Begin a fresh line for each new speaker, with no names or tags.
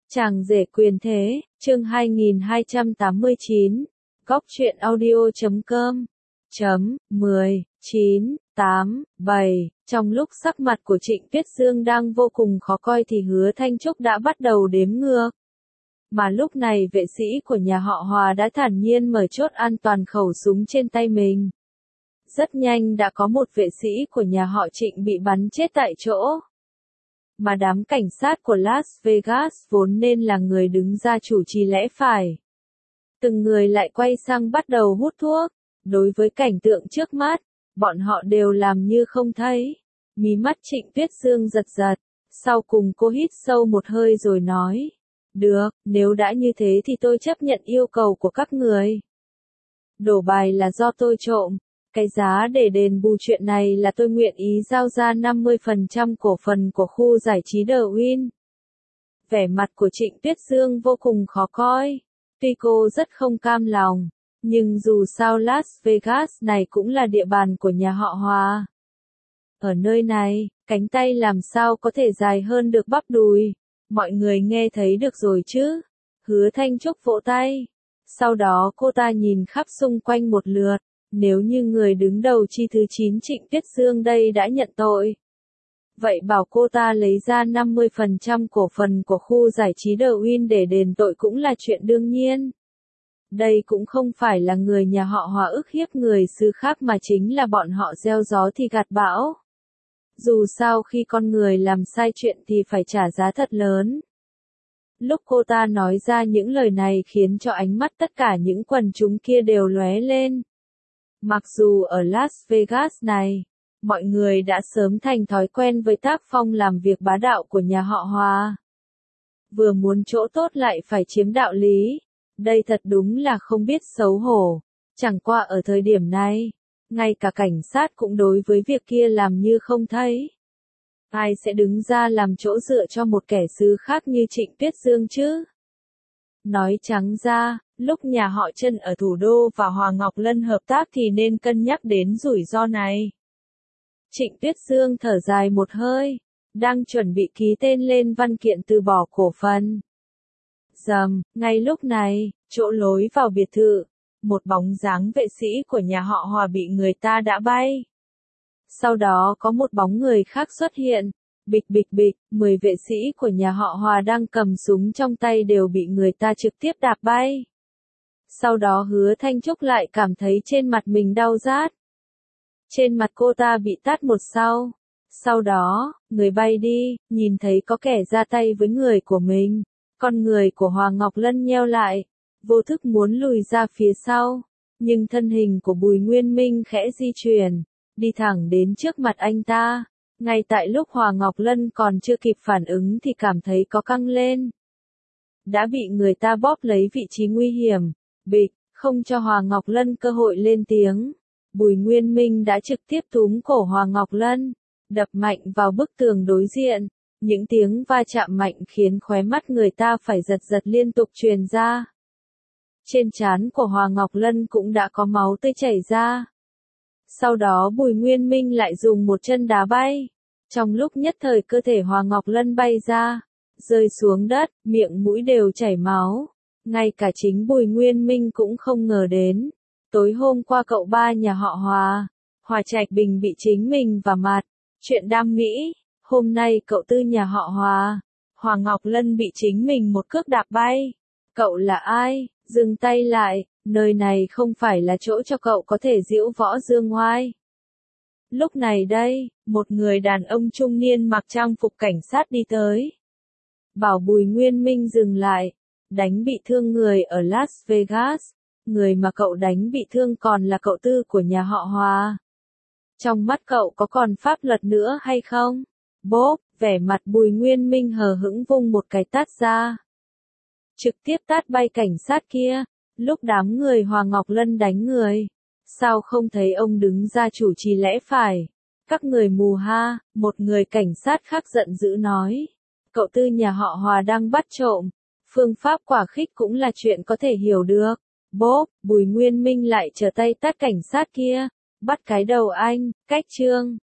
Chàng rể quyền thế, chương 2289, goctruyện audio.com, 10, 9, 8, 7, trong lúc sắc mặt của Trịnh Tuyết Dương đang vô cùng khó coi thì Hứa Thanh Trúc đã bắt đầu đếm ngược. Mà lúc này vệ sĩ của nhà họ Hòa đã thản nhiên mở chốt an toàn khẩu súng trên tay mình. Rất nhanh đã có một vệ sĩ của nhà họ Trịnh bị bắn chết tại chỗ. Mà đám cảnh sát của Las Vegas vốn nên là người đứng ra chủ trì lẽ phải. Từng người lại quay sang bắt đầu hút thuốc. Đối với cảnh tượng trước mắt, bọn họ đều làm như không thấy. Mí mắt Trịnh Tuyết Dương giật giật. Sau cùng cô hít sâu một hơi rồi nói. Được, nếu đã như thế thì tôi chấp nhận yêu cầu của các người. Đổ bài là do tôi trộm. Cái giá để đền bù chuyện này là tôi nguyện ý giao ra 50% cổ phần của khu giải trí The Win. Vẻ mặt của Trịnh Tuyết Dương vô cùng khó coi. Tuy cô rất không cam lòng, nhưng dù sao Las Vegas này cũng là địa bàn của nhà họ Hòa. Ở nơi này, cánh tay làm sao có thể dài hơn được bắp đùi. Mọi người nghe thấy được rồi chứ? Hứa Thanh Trúc vỗ tay. Sau đó cô ta nhìn khắp xung quanh một lượt. Nếu như người đứng đầu chi thứ 9 Trịnh Tuyết Dương đây đã nhận tội, vậy bảo cô ta lấy ra 50% cổ phần của khu giải trí The Win để đền tội cũng là chuyện đương nhiên. Đây cũng không phải là người nhà họ Hòa ức hiếp người xứ khác mà chính là bọn họ gieo gió thì gặt bão. Dù sao khi con người làm sai chuyện thì phải trả giá thật lớn. Lúc cô ta nói ra những lời này khiến cho ánh mắt tất cả những quần chúng kia đều lóe lên. Mặc dù ở Las Vegas này, mọi người đã sớm thành thói quen với tác phong làm việc bá đạo của nhà họ Hòa. Vừa muốn chỗ tốt lại phải chiếm đạo lý. Đây thật đúng là không biết xấu hổ. Chẳng qua ở thời điểm này, ngay cả cảnh sát cũng đối với việc kia làm như không thấy. Ai sẽ đứng ra làm chỗ dựa cho một kẻ xứ khác như Trịnh Tuyết Dương chứ? Nói trắng ra, lúc nhà họ Trân ở thủ đô và Hoàng Ngọc Lân hợp tác thì nên cân nhắc đến rủi ro này. Trịnh Tuyết Dương thở dài một hơi, đang chuẩn bị ký tên lên văn kiện từ bỏ cổ phần. Rầm, ngay lúc này, chỗ lối vào biệt thự, một bóng dáng vệ sĩ của nhà họ Hòa bị người ta đã bay. Sau đó có một bóng người khác xuất hiện. Bịch bịch bịch, 10 vệ sĩ của nhà họ Hòa đang cầm súng trong tay đều bị người ta trực tiếp đạp bay. Sau đó Hứa Thanh Trúc lại cảm thấy trên mặt mình đau rát. Trên mặt cô ta bị tát một sau. Sau đó, người bay đi, nhìn thấy có kẻ ra tay với người của mình. Con người của Hoàng Ngọc Lân nheo lại, vô thức muốn lùi ra phía sau. Nhưng thân hình của Bùi Nguyên Minh khẽ di chuyển, đi thẳng đến trước mặt anh ta. Ngay tại lúc Hoàng Ngọc Lân còn chưa kịp phản ứng thì cảm thấy có căng lên. Đã bị người ta bóp lấy vị trí nguy hiểm. Bịch, không cho Hoàng Ngọc Lân cơ hội lên tiếng. Bùi Nguyên Minh đã trực tiếp túm cổ Hoàng Ngọc Lân, đập mạnh vào bức tường đối diện. Những tiếng va chạm mạnh khiến khóe mắt người ta phải giật giật liên tục truyền ra. Trên trán của Hoàng Ngọc Lân cũng đã có máu tươi chảy ra. Sau đó Bùi Nguyên Minh lại dùng một chân đá bay. Trong lúc nhất thời cơ thể Hoàng Ngọc Lân bay ra, rơi xuống đất, miệng mũi đều chảy máu. Ngay cả chính Bùi Nguyên Minh cũng không ngờ đến. Tối hôm qua cậu ba nhà họ Hòa, Hòa Trạch Bình bị chính mình vả mặt. Chuyện đam mỹ, hôm nay cậu tư nhà họ Hòa, Hoàng Ngọc Lân bị chính mình một cước đạp bay. Cậu là ai? Dừng tay lại, nơi này không phải là chỗ cho cậu có thể giễu võ dương oai. Lúc này đây, một người đàn ông trung niên mặc trang phục cảnh sát đi tới. Bảo Bùi Nguyên Minh dừng lại, đánh bị thương người ở Las Vegas. Người mà cậu đánh bị thương còn là cậu tư của nhà họ Hòa. Trong mắt cậu có còn pháp luật nữa hay không? Bốp, vẻ mặt Bùi Nguyên Minh hờ hững vung một cái tát ra. Trực tiếp tát bay cảnh sát kia. Lúc đám người Hoàng Ngọc Lân đánh người, sao không thấy ông đứng ra chủ trì lẽ phải? Các người mù ha, một người cảnh sát khác giận dữ nói. Cậu tư nhà họ Hòa đang bắt trộm. Phương pháp quả khích cũng là chuyện có thể hiểu được. Bốp, Bùi Nguyên Minh lại trở tay tát cảnh sát kia. Bắt cái đầu anh, cách trương.